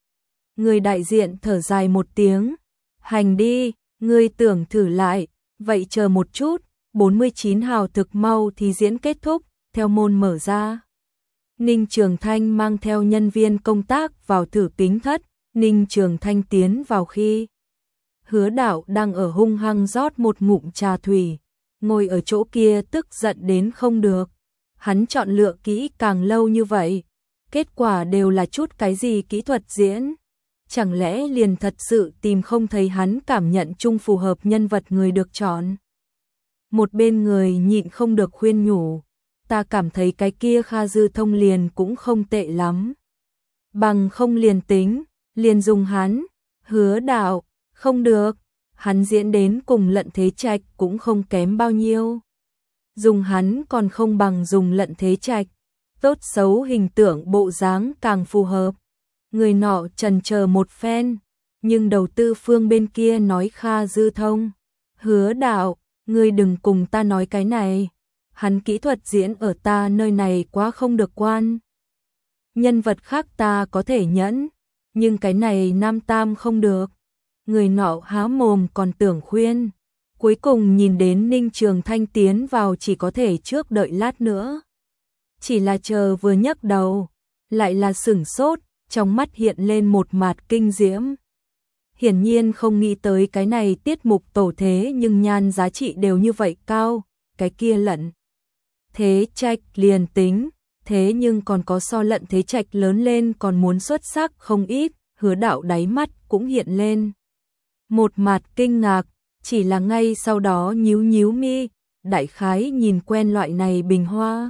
Người đại diện thở dài một tiếng, hành đi, ngươi tưởng thử lại, vậy chờ một chút. Bốn mươi chín hào thực mau thì diễn kết thúc, theo môn mở ra. Ninh Trường Thanh mang theo nhân viên công tác vào thử kính thất. Ninh Trường Thanh tiến vào khi Hứa Đạo đang ở hung hăng rót một ngụm trà thủy, ngồi ở chỗ kia tức giận đến không được. Hắn chọn lựa kỹ càng lâu như vậy, kết quả đều là chút cái gì kỹ thuật diễn. Chẳng lẽ liền thật sự tìm không thấy hắn cảm nhận chung phù hợp nhân vật người được chọn? Một bên người nhịn không được khuyên nhủ, ta cảm thấy cái kia Kha Dư Thông liền cũng không tệ lắm. Bằng không liền tính, liền dùng hắn. Hứa Đạo, không được, hắn diễn đến cùng Lận Thế Trạch cũng không kém bao nhiêu. Dùng hắn còn không bằng dùng Lận Thế Trạch, tốt xấu hình tượng bộ dáng càng phù hợp. Người nọ chần chờ một phen, nhưng đầu tư phương bên kia nói Kha Dư Thông. Hứa Đạo, ngươi đừng cùng ta nói cái này, hắn kỹ thuật diễn ở ta nơi này quá không được quan. Nhân vật khác ta có thể nhẫn, nhưng cái này nam tam không được. Người nọ há mồm còn tưởng khuyên, cuối cùng nhìn đến Ninh Trường Thanh tiến vào chỉ có thể trước đợi lát nữa. Chỉ là chờ vừa nhấc đầu, lại là sửng sốt, trong mắt hiện lên một mạt kinh diễm. Hiển nhiên không nghĩ tới cái này tiết mục tổ thế nhưng nhan giá trị đều như vậy cao, cái kia Lận Thế Trạch liền tính, thế nhưng còn có so Lận Thế Trạch lớn lên còn muốn xuất sắc không ít. Hứa Đạo đáy mắt cũng hiện lên một mặt kinh ngạc, chỉ là ngay sau đó nhíu nhíu mi, đại khái nhìn quen loại này bình hoa.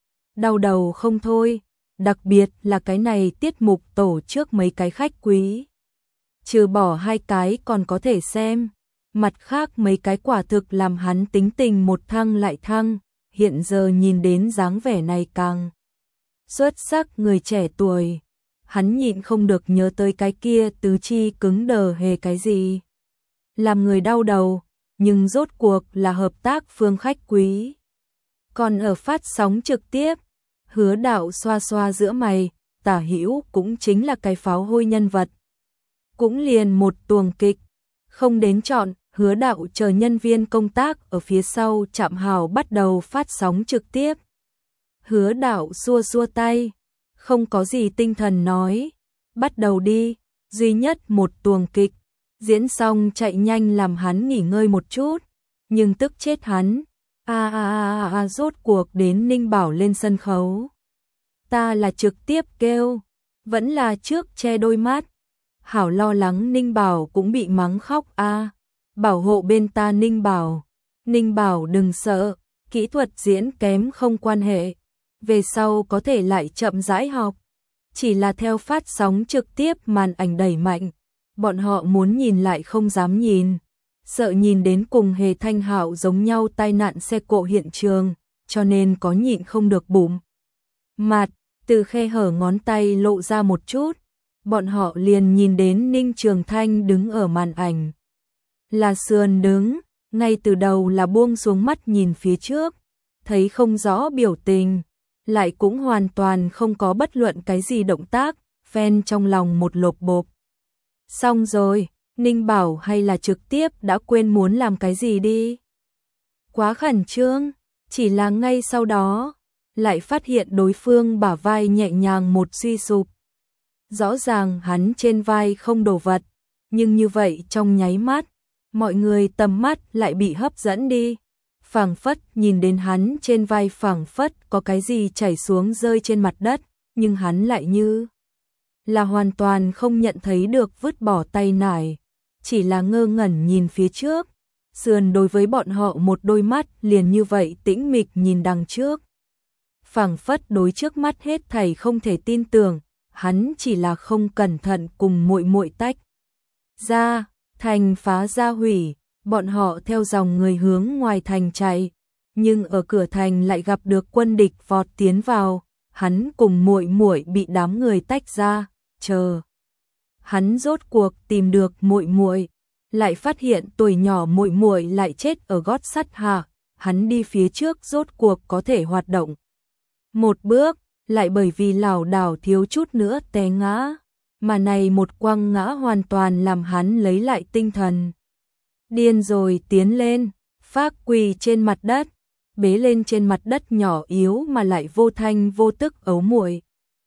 Đau đầu không thôi, đặc biệt là cái này tiết mục tổ trước mấy cái khách quý. Trừ bỏ hai cái còn có thể xem, mặt khác mấy cái quả thực làm hắn tính tình một thăng lại thăng, hiện giờ nhìn đến dáng vẻ này càng xuất sắc người trẻ tuổi. Hắn nhịn không được nhớ tới cái kia tứ chi cứng đờ hề cái gì. Làm người đau đầu, nhưng rốt cuộc là hợp tác phương khách quý. Còn ở phát sóng trực tiếp, Hứa Đạo xoa xoa giữa mày, Tả Hữu cũng chính là cái pháo hôi nhân vật. Cũng liền một tuồng kịch, không đến chọn. Hứa Đạo chờ nhân viên công tác ở phía sau trạm hào bắt đầu phát sóng trực tiếp. Hứa Đạo xua xua tay, không có gì tinh thần nói, bắt đầu đi, duy nhất một tuồng kịch, diễn xong chạy nhanh làm hắn nghỉ ngơi một chút, nhưng tức chết hắn, a a a a rốt cuộc đến Ninh Bảo lên sân khấu. Ta là trực tiếp kêu, vẫn là trước che đôi mắt, hảo lo lắng Ninh Bảo cũng bị mắng khóc a, bảo hộ bên ta Ninh Bảo, Ninh Bảo đừng sợ, kỹ thuật diễn kém không quan hệ. Về sau có thể lại chậm rãi học, chỉ là theo phát sóng trực tiếp màn ảnh đẩy mạnh, bọn họ muốn nhìn lại không dám nhìn, sợ nhìn đến cùng Hề Thanh Hạo giống nhau tai nạn xe cộ hiện trường, cho nên có nhịn không được bụng mặt, từ khe hở ngón tay lộ ra một chút, bọn họ liền nhìn đến Ninh Trường Thanh đứng ở màn ảnh. Là sườn đứng, ngay từ đầu là buông xuống mắt nhìn phía trước, thấy không rõ biểu tình, lại cũng hoàn toàn không có bất luận cái gì động tác, fan trong lòng một lộp bộp. Xong rồi, Ninh Bảo hay là trực tiếp đã quên muốn làm cái gì đi. Quá khẩn trương, Chỉ là ngay sau đó, lại phát hiện đối phương bả vai nhẹ nhàng một suy sụp. Rõ ràng hắn trên vai không đồ vật, nhưng như vậy trong nháy mắt, mọi người tầm mắt lại bị hấp dẫn đi. Phảng phất nhìn đến hắn trên vai, phảng phất có cái gì chảy xuống rơi trên mặt đất, nhưng hắn lại như là hoàn toàn không nhận thấy được, vứt bỏ tay nải, chỉ là ngơ ngẩn nhìn phía trước. Sườn đối với bọn họ một đôi mắt liền như vậy tĩnh mịch nhìn đằng trước. Phảng phất đối trước mắt hết thảy không thể tin tưởng, hắn chỉ là không cẩn thận cùng muội muội tách ra, thành phá ra hủy, bọn họ theo dòng người hướng ngoài thành chạy, nhưng ở cửa thành lại gặp được quân địch vọt tiến vào, hắn cùng muội muội bị đám người tách ra, chờ hắn rốt cuộc tìm được muội muội, lại phát hiện tuổi nhỏ muội muội lại chết ở gót sắt hạ, hắn đi phía trước rốt cuộc có thể hoạt động một bước, lại bởi vì lảo đảo thiếu chút nữa té ngã, mà này một quăng ngã hoàn toàn làm hắn lấy lại tinh thần. Điên rồi tiến lên, phác quỳ trên mặt đất, bế lên trên mặt đất nhỏ yếu mà lại vô thanh vô tức ấu muội.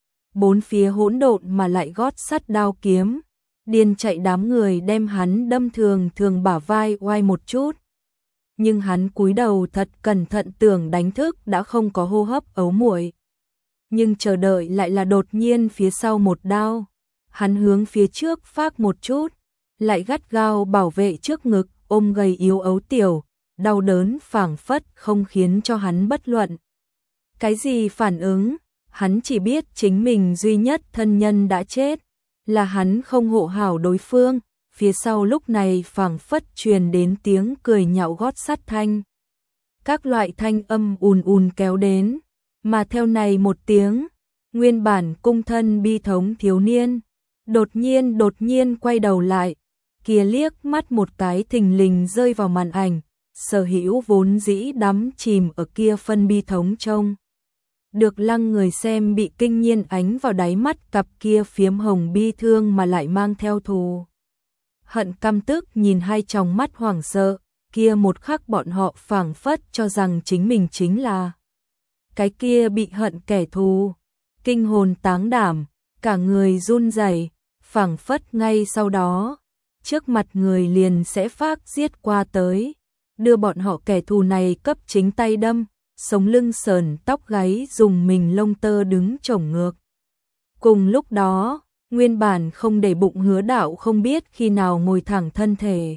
Bốn phía hỗn độn mà lại gót sắt đao kiếm, điên chạy đám người đem hắn đâm thường thường bả vai oai một chút. Nhưng hắn cúi đầu thật cẩn thận tưởng đánh thức đã không có hô hấp ấu muội. Nhưng chờ đợi lại là đột nhiên phía sau một đao, hắn hướng phía trước phác một chút, lại gắt gao bảo vệ trước ngực, ôm gầy yếu ấu tiểu, đau đớn phảng phất không khiến cho hắn bất luận cái gì phản ứng, hắn chỉ biết chính mình duy nhất thân nhân đã chết, là hắn không hộ hảo đối phương. Phía sau lúc này phảng phất truyền đến tiếng cười nhạo gót sắt thanh. Các loại thanh âm ùn ùn kéo đến, mà theo này một tiếng, nguyên bản cung thân bi thống thiếu niên, đột nhiên đột nhiên quay đầu lại, kia liếc mắt một cái thình lình rơi vào màn ảnh, sở hữu vốn dĩ đắm chìm ở kia phân bi thống trông. Được lăng người xem bị kinh nhiên ánh vào đáy mắt cặp kia phiếm hồng bi thương mà lại mang theo thù hận căm tức, nhìn hai tròng mắt hoảng sợ, kia một khắc bọn họ phảng phất cho rằng chính mình chính là cái kia bị hận kẻ thù, kinh hồn táng đảm, cả người run rẩy, phảng phất ngay sau đó, trước mặt người liền sẽ phác giết qua tới, đưa bọn họ kẻ thù này cấp chính tay đâm, sống lưng sờn tóc gáy dùng mình lông tơ đứng chổng ngược. Cùng lúc đó, nguyên bản không để bụng Hứa Đạo không biết khi nào ngồi thẳng thân thể.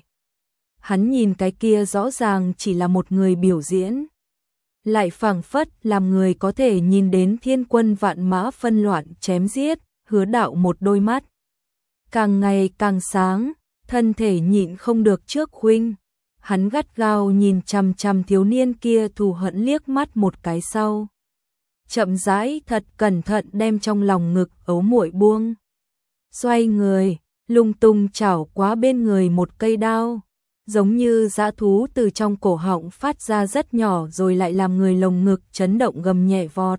Hắn nhìn cái kia rõ ràng chỉ là một người biểu diễn, lại phảng phất làm người có thể nhìn đến thiên quân vạn mã phân loạn chém giết. Hứa Đạo một đôi mắt càng ngày càng sáng, thân thể nhịn không được trước khuynh, hắn gắt gao nhìn chằm chằm thiếu niên kia thù hận liếc mắt một cái sau, chậm rãi thật cẩn thận đem trong lòng ngực ấu muội buông, xoay người, lung tung chảo quá bên người một cây đao, giống như dã thú từ trong cổ họng phát ra rất nhỏ rồi lại làm người lồng ngực chấn động gầm nhẹ vọt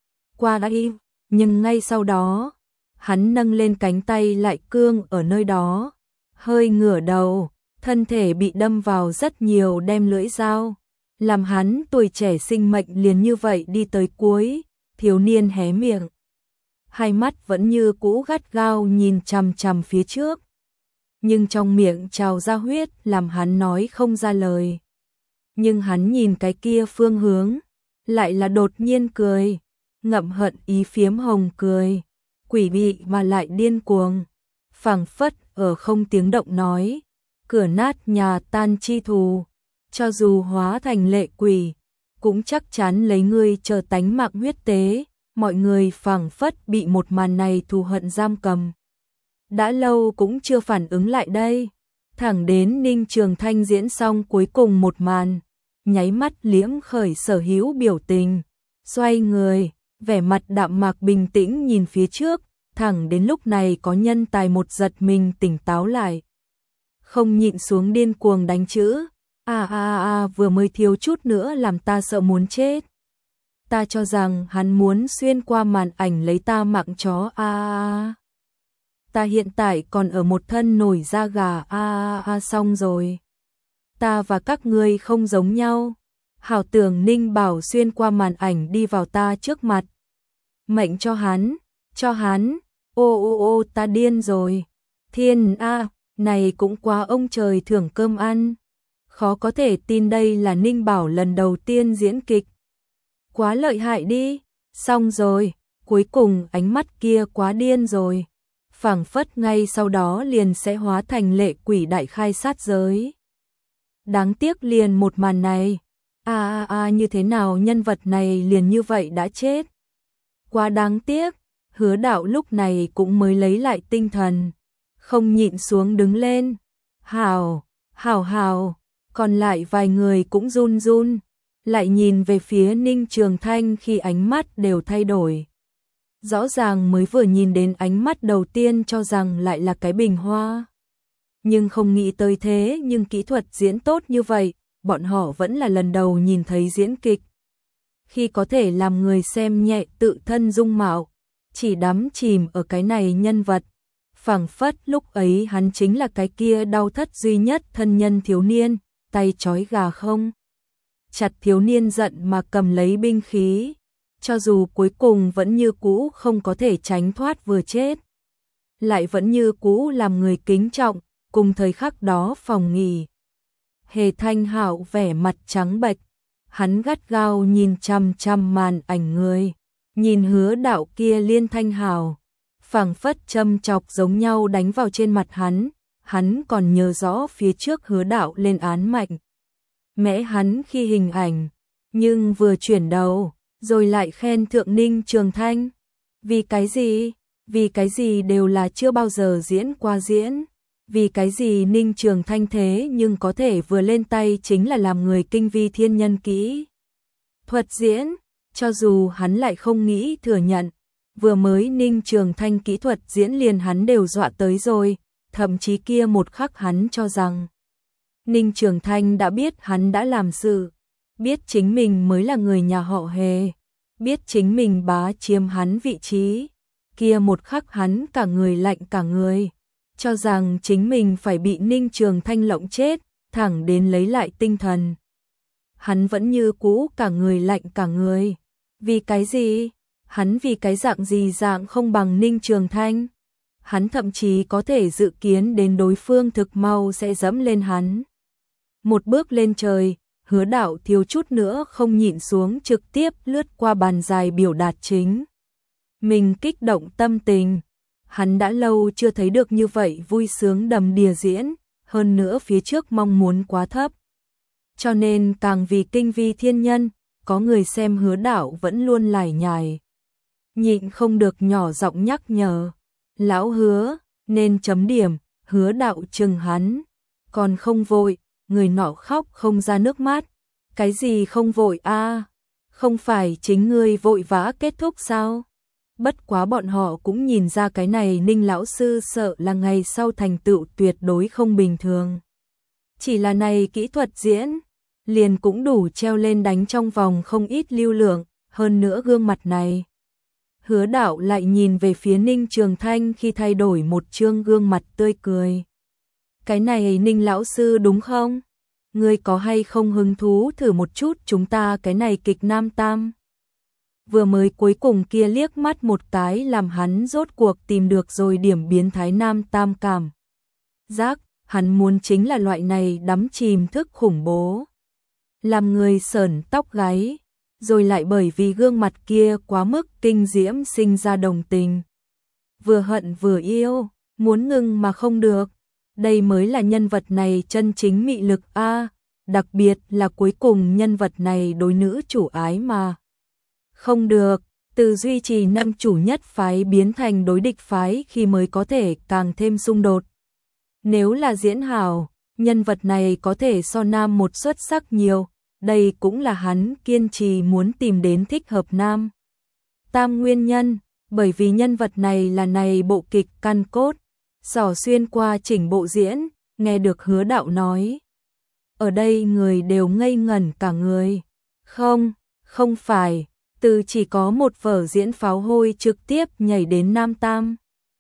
qua đã im, nhưng ngay sau đó, hắn nâng lên cánh tay lại cương ở nơi đó, hơi ngửa đầu, thân thể bị đâm vào rất nhiều đem lưỡi dao, làm hắn tuổi trẻ sinh mệnh liền như vậy đi tới cuối. Thiếu niên hé miệng, hai mắt vẫn như cũ gắt gao nhìn chằm chằm phía trước, nhưng trong miệng trào ra huyết làm hắn nói không ra lời. Nhưng hắn nhìn cái kia phương hướng, lại là đột nhiên cười, ngậm hận ý phiếm hồng cười, quỷ bị mà lại điên cuồng, phảng phất ở không tiếng động nói, cửa nát nhà tan chi thù, cho dù hóa thành lệ quỷ, cũng chắc chắn lấy ngươi chờ tánh mạng huyết tế. Mọi người phảng phất bị một màn này thù hận giam cầm, đã lâu cũng chưa phản ứng lại đây, thẳng đến Ninh Trường Thanh diễn xong cuối cùng một màn, nháy mắt liễm khởi sở hữu biểu tình, xoay người, vẻ mặt đạm mạc bình tĩnh nhìn phía trước, thẳng đến lúc này có nhân tài một giật mình tỉnh táo lại, không nhịn xuống điên cuồng đánh chữ, a a a vừa mới thiếu chút nữa làm ta sợ muốn chết. Ta cho rằng hắn muốn xuyên qua màn ảnh lấy ta mạng chó a a. Ta hiện tại còn ở một thân nổi da gà a a a xong rồi. Ta và các ngươi không giống nhau. Hảo tưởng Ninh Bảo xuyên qua màn ảnh đi vào ta trước mặt. Mệnh cho hắn, cho hắn, ô ô ô ta điên rồi. Thiên a, này cũng quá ông trời thưởng cơm ăn. Khó có thể tin đây là Ninh Bảo lần đầu tiên diễn kịch. Quá lợi hại đi, xong rồi, cuối cùng ánh mắt kia quá điên rồi. Phảng phất ngay sau đó liền sẽ hóa thành lệ quỷ đại khai sát giới. Đáng tiếc liền một màn này. A a a như thế nào nhân vật này liền như vậy đã chết. Quá đáng tiếc, Hứa Đạo lúc này cũng mới lấy lại tinh thần. Không nhịn xuống đứng lên. Hào, hào hào, còn lại vài người cũng run run. Lại nhìn về phía Ninh Trường Thanh khi ánh mắt đều thay đổi. Rõ ràng mới vừa nhìn đến ánh mắt đầu tiên cho rằng lại là cái bình hoa. Nhưng không nghĩ tới thế nhưng kỹ thuật diễn tốt như vậy, bọn họ vẫn là lần đầu nhìn thấy diễn kịch. Khi có thể làm người xem nhẹ tự thân dung mạo, chỉ đắm chìm ở cái này nhân vật. Phảng phất lúc ấy hắn chính là cái kia đau thất duy nhất thân nhân thiếu niên, tay trói gà không. Chặt thiếu niên giận mà cầm lấy binh khí, cho dù cuối cùng vẫn như cũ không có thể tránh thoát vừa chết. Lại vẫn như cũ làm người kính trọng, cùng thời khắc đó phòng nghỉ. Hề Thanh Hạo vẻ mặt trắng bệch, hắn gắt gao nhìn chằm chằm màn ảnh người, nhìn Hứa Đạo kia liên thanh hào, phảng phất châm chọc giống nhau đánh vào trên mặt hắn, hắn còn nhớ rõ phía trước Hứa Đạo lên án mạnh mẽ hắn khi hình ảnh, nhưng vừa chuyển đầu, rồi lại khen thượng Ninh Trường Thanh. Vì cái gì? Vì cái gì đều là chưa bao giờ diễn qua diễn. Vì cái gì Ninh Trường Thanh thế nhưng có thể vừa lên tay chính là làm người kinh vi thiên nhân kỹ thuật diễn, cho dù hắn lại không nghĩ thừa nhận, vừa mới Ninh Trường Thanh kỹ thuật diễn liền hắn đều dọa tới rồi, thậm chí kia một khắc hắn cho rằng Ninh Trường Thanh đã biết hắn đã làm sự, biết chính mình mới là người nhà họ Hề, biết chính mình bá chiếm hắn vị trí, kia một khắc hắn cả người lạnh cả người. Cho rằng chính mình phải bị Ninh Trường Thanh lộng chết, thẳng đến lấy lại tinh thần. Hắn vẫn như cũ cả người lạnh cả người. Vì cái gì? Hắn vì cái dạng gì dạng không bằng Ninh Trường Thanh? Hắn thậm chí có thể dự kiến đến đối phương thực mau sẽ dẫm lên hắn. Một bước lên trời, Hứa Đạo thiếu chút nữa không nhịn xuống trực tiếp lướt qua bàn dài biểu đạt chính. Mình kích động tâm tình. Hắn đã lâu chưa thấy được như vậy vui sướng đầm đìa diễn, hơn nữa phía trước mong muốn quá thấp. Cho nên càng vì kinh vi thiên nhân, có người xem Hứa Đạo vẫn luôn lải nhải. Nhịn không được nhỏ giọng nhắc nhở. Lão Hứa, nên chấm điểm, Hứa Đạo chừng hắn. Còn không vội, người nọ khóc không ra nước mắt. Cái gì không vội a? Không phải chính ngươi vội vã kết thúc sao? Bất quá bọn họ cũng nhìn ra cái này Ninh lão sư sợ là ngày sau thành tựu tuyệt đối không bình thường. Chỉ là này kỹ thuật diễn, liền cũng đủ treo lên đánh trong vòng không ít lưu lượng, hơn nữa gương mặt này. Hứa Đạo lại nhìn về phía Ninh Trường Thanh khi thay đổi một trương gương mặt tươi cười. Cái này Ninh lão sư đúng không? Ngươi có hay không hứng thú thử một chút chúng ta cái này kịch nam tam? Vừa mới cuối cùng kia liếc mắt một cái làm hắn rốt cuộc tìm được rồi điểm biến thái nam tam cảm. Giác, hắn muốn chính là loại này đắm chìm thức khủng bố. Làm người sởn tóc gáy, rồi lại bởi vì gương mặt kia quá mức kinh diễm sinh ra đồng tình. Vừa hận vừa yêu, muốn ngừng mà không được. Đây mới là nhân vật này chân chính mị lực a, đặc biệt là cuối cùng nhân vật này đối nữ chủ ái mà. Không được, từ duy trì nam chủ nhất phái biến thành đối địch phái khi mới có thể càng thêm xung đột. Nếu là diễn hào, nhân vật này có thể so nam một xuất sắc nhiều, đây cũng là hắn kiên trì muốn tìm đến thích hợp nam. Tam nguyên nhân, bởi vì nhân vật này là này bộ kịch căn cốt, xỏ xuyên qua chỉnh bộ diễn, nghe được Hứa Đạo nói. Ở đây người đều ngây ngẩn cả người. Không, không phải. Từ chỉ có một vở diễn pháo hôi trực tiếp nhảy đến nam tam.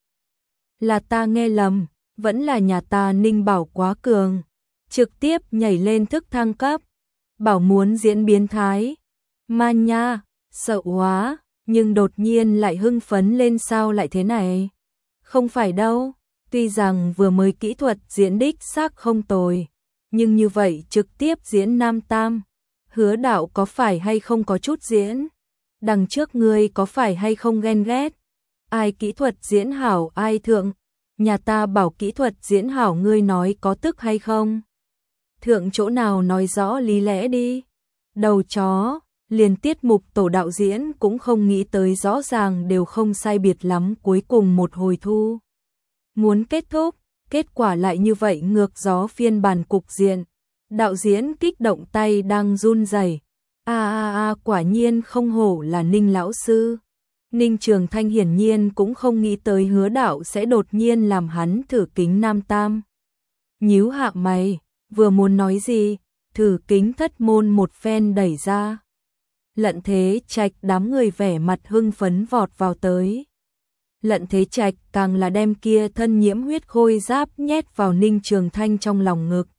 Là ta nghe lầm, vẫn là nhà ta Ninh Bảo quá cường, trực tiếp nhảy lên thức thăng cấp. bảo muốn diễn biến thái. Man nha, sợ quá, nhưng đột nhiên lại hưng phấn lên sao lại thế này? Không phải đâu, tuy rằng vừa mới kỹ thuật diễn đích xác không tồi, nhưng như vậy trực tiếp diễn nam tam. Hứa đạo có phải hay không có chút diễn? Đằng trước ngươi có phải hay không ghen ghét? Ai kỹ thuật diễn hảo ai thượng? Nhà ta bảo kỹ thuật diễn hảo ngươi nói có tức hay không? Thượng chỗ nào nói rõ lý lẽ đi. Đầu chó, liền tiết mục tổ đạo diễn cũng không nghĩ tới rõ ràng đều không sai biệt lắm cuối cùng một hồi thu. Muốn kết thúc, kết quả lại như vậy ngược gió phiên bản cục diện. Đạo diễn kích động tay đang run rẩy. A a a quả nhiên không hổ là Ninh lão sư. Ninh Trường Thanh hiển nhiên cũng không nghĩ tới Hứa đạo sẽ đột nhiên làm hắn thử kính nam tam. Nhíu hạ mày, vừa muốn nói gì, thử kính thất môn một phen đẩy ra. Lận Thế Trạch đám người vẻ mặt hưng phấn vọt vào tới. Lận Thế Trạch càng là đem kia thân nhiễm huyết khôi giáp nhét vào Ninh Trường Thanh trong lòng ngực.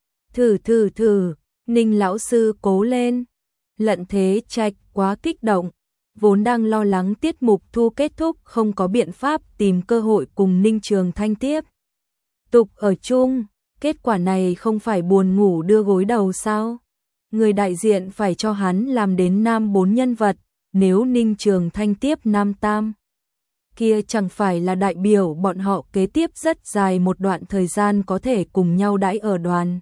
Thử thử thử, Ninh lão sư cố lên. Lận Thế Trạch quá kích động, vốn đang lo lắng tiết mục thu kết thúc không có biện pháp tìm cơ hội cùng Ninh Trường Thanh tiếp tục ở chung, kết quả này không phải buồn ngủ đưa gối đầu sao? Người đại diện phải cho hắn làm đến nam bốn nhân vật, nếu Ninh Trường Thanh tiếp nam tam, kia chẳng phải là đại biểu bọn họ kế tiếp rất dài một đoạn thời gian có thể cùng nhau đãi ở đoàn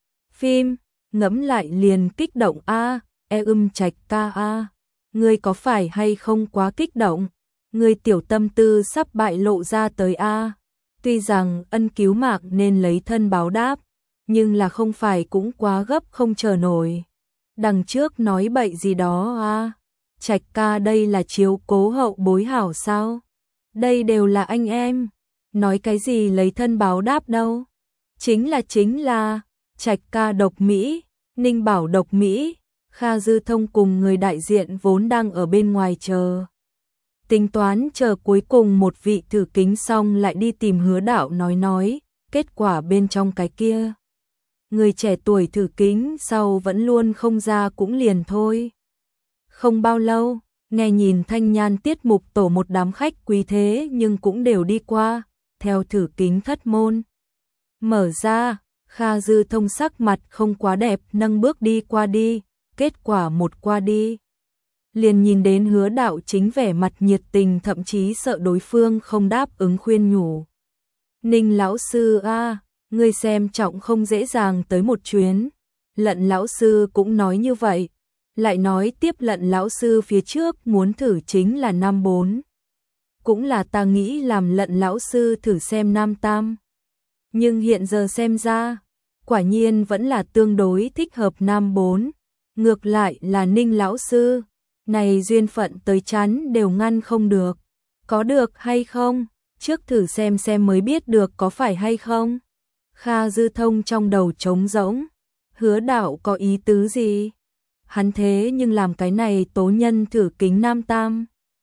phim. Ngẫm lại liền kích động a, e ưm Trạch ca a. Ngươi có phải hay không quá kích động? Ngươi tiểu tâm tư sắp bại lộ ra tới a. Tuy rằng ân cứu mạng nên lấy thân báo đáp, nhưng là không phải cũng quá gấp không chờ nổi. Đằng trước nói bậy gì đó a. Trạch ca đây là chiếu cố hậu bối hảo sao? Đây đều là anh em. Nói cái gì lấy thân báo đáp đâu? Chính là chính là Trạch ca độc Mỹ, Ninh Bảo độc Mỹ. Kha Dư Thông cùng người đại diện vốn đang ở bên ngoài chờ. Tính toán chờ cuối cùng một vị thử kính xong lại đi tìm Hứa đạo nói nói, kết quả bên trong cái kia. Người trẻ tuổi thử kính sau vẫn luôn không ra cũng liền thôi. Không bao lâu, nghe nhìn thanh nhan tiết mục tổ một đám khách quý thế nhưng cũng đều đi qua, theo thử kính thất môn. Mở ra, Kha Dư Thông sắc mặt không quá đẹp nâng bước đi qua đi. Kết quả một qua đi, liền nhìn đến Hứa đạo chính vẻ mặt nhiệt tình thậm chí sợ đối phương không đáp ứng khuyên nhủ. Ninh lão sư a, ngươi xem trọng không dễ dàng tới một chuyến. Lận lão sư cũng nói như vậy, lại nói tiếp Lận lão sư phía trước muốn thử chính là nam bốn. Cũng là ta nghĩ làm Lận lão sư thử xem nam tam. Nhưng hiện giờ xem ra, quả nhiên vẫn là tương đối thích hợp nam bốn. Ngược lại là Ninh lão sư, này duyên phận tới chán đều ngăn không được. Có được hay không? Trước thử xem xem mới biết được có phải hay không. Kha Dư Thông trong đầu trống rỗng. Hứa đạo có ý tứ gì? Hắn thế nhưng làm cái này tố nhân thử kính nam tam.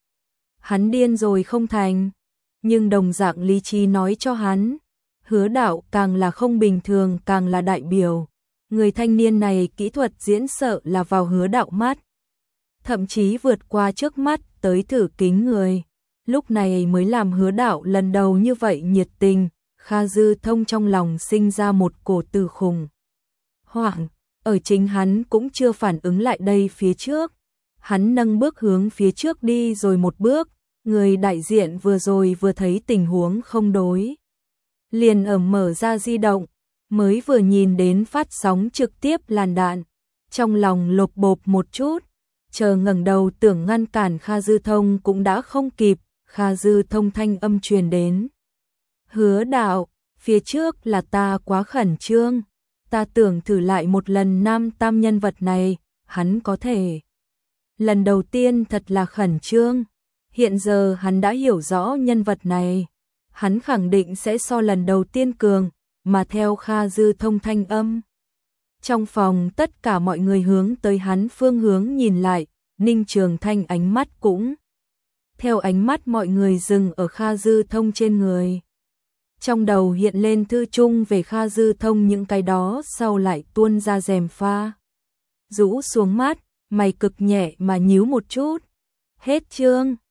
Hắn điên rồi không thành. Nhưng đồng dạng lý trí nói cho hắn. Hứa đạo càng là không bình thường càng là đại biểu. Người thanh niên này kỹ thuật diễn sợ là vào Hứa đạo mắt. Thậm chí vượt qua trước mắt tới thử kính người. Lúc này mới làm Hứa đạo lần đầu như vậy nhiệt tình. Kha Dư Thông trong lòng sinh ra một cổ tử khủng hoảng. Ở chính hắn cũng chưa phản ứng lại đây phía trước. Hắn nâng bước hướng phía trước đi rồi một bước. Người đại diện vừa rồi vừa thấy tình huống không đối. Liền ở mở ra di động. Mới vừa nhìn đến phát sóng trực tiếp làn đạn, trong lòng lộp bộp một chút, chờ ngẩng đầu tưởng ngăn cản Kha Dư Thông cũng đã không kịp, Kha Dư Thông thanh âm truyền đến. Hứa đạo, phía trước là ta quá khẩn trương, ta tưởng thử lại một lần nam tam nhân vật này, hắn có thể. Lần đầu tiên thật là khẩn trương, hiện giờ hắn đã hiểu rõ nhân vật này, hắn khẳng định sẽ so lần đầu tiên cường. Mà theo Kha Dư Thông thanh âm. Trong phòng tất cả mọi người hướng tới hắn phương hướng nhìn lại, Ninh Trường Thanh ánh mắt cũng. Theo ánh mắt mọi người dừng ở Kha Dư Thông trên người. Trong đầu hiện lên thư chung về Kha Dư Thông những cái đó sau lại tuôn ra rèm pha. rũ xuống mắt, mày cực nhẹ mà nhíu một chút. Hết chương.